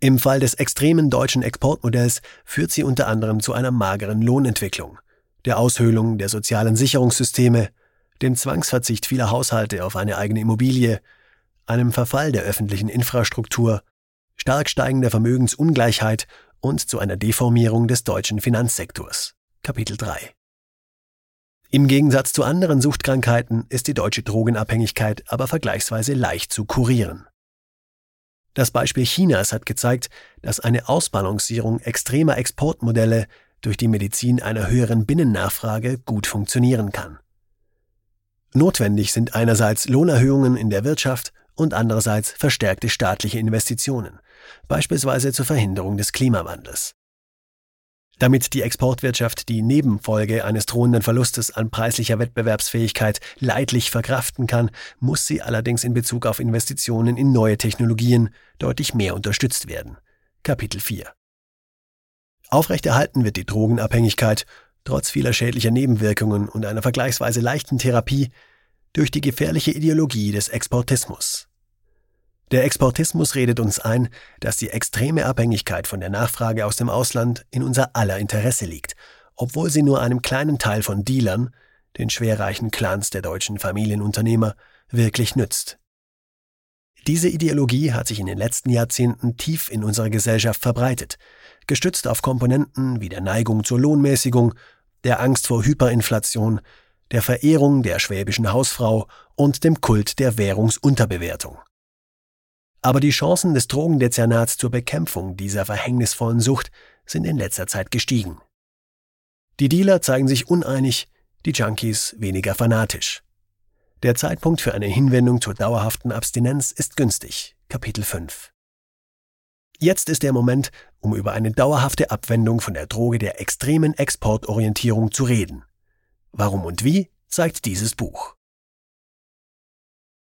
Im Fall des extremen deutschen Exportmodells führt sie unter anderem zu einer mageren Lohnentwicklung, der Aushöhlung der sozialen Sicherungssysteme, dem Zwangsverzicht vieler Haushalte auf eine eigene Immobilie, einem Verfall der öffentlichen Infrastruktur, stark steigender Vermögensungleichheit und zu einer Deformierung des deutschen Finanzsektors. Kapitel 3. Im Gegensatz zu anderen Suchtkrankheiten ist die deutsche Drogenabhängigkeit aber vergleichsweise leicht zu kurieren. Das Beispiel Chinas hat gezeigt, dass eine Ausbalancierung extremer Exportmodelle durch die Medizin einer höheren Binnennachfrage gut funktionieren kann. Notwendig sind einerseits Lohnerhöhungen in der Wirtschaft und andererseits verstärkte staatliche Investitionen, beispielsweise zur Verhinderung des Klimawandels. Damit die Exportwirtschaft die Nebenfolge eines drohenden Verlustes an preislicher Wettbewerbsfähigkeit leidlich verkraften kann, muss sie allerdings in Bezug auf Investitionen in neue Technologien deutlich mehr unterstützt werden. Kapitel 4. Aufrechterhalten wird die Drogenabhängigkeit, trotz vieler schädlicher Nebenwirkungen und einer vergleichsweise leichten Therapie, durch die gefährliche Ideologie des Exportismus. Der Exportismus redet uns ein, dass die extreme Abhängigkeit von der Nachfrage aus dem Ausland in unser aller Interesse liegt, obwohl sie nur einem kleinen Teil von Dealern, den schwerreichen Clans der deutschen Familienunternehmer, wirklich nützt. Diese Ideologie hat sich in den letzten Jahrzehnten tief in unserer Gesellschaft verbreitet, gestützt auf Komponenten wie der Neigung zur Lohnmäßigung, der Angst vor Hyperinflation, der Verehrung der schwäbischen Hausfrau und dem Kult der Währungsunterbewertung. Aber die Chancen des Drogendezernats zur Bekämpfung dieser verhängnisvollen Sucht sind in letzter Zeit gestiegen. Die Dealer zeigen sich uneinig, die Junkies weniger fanatisch. Der Zeitpunkt für eine Hinwendung zur dauerhaften Abstinenz ist günstig. Kapitel 5. Jetzt ist der Moment, um über eine dauerhafte Abwendung von der Droge der extremen Exportorientierung zu reden. Warum und wie, zeigt dieses Buch.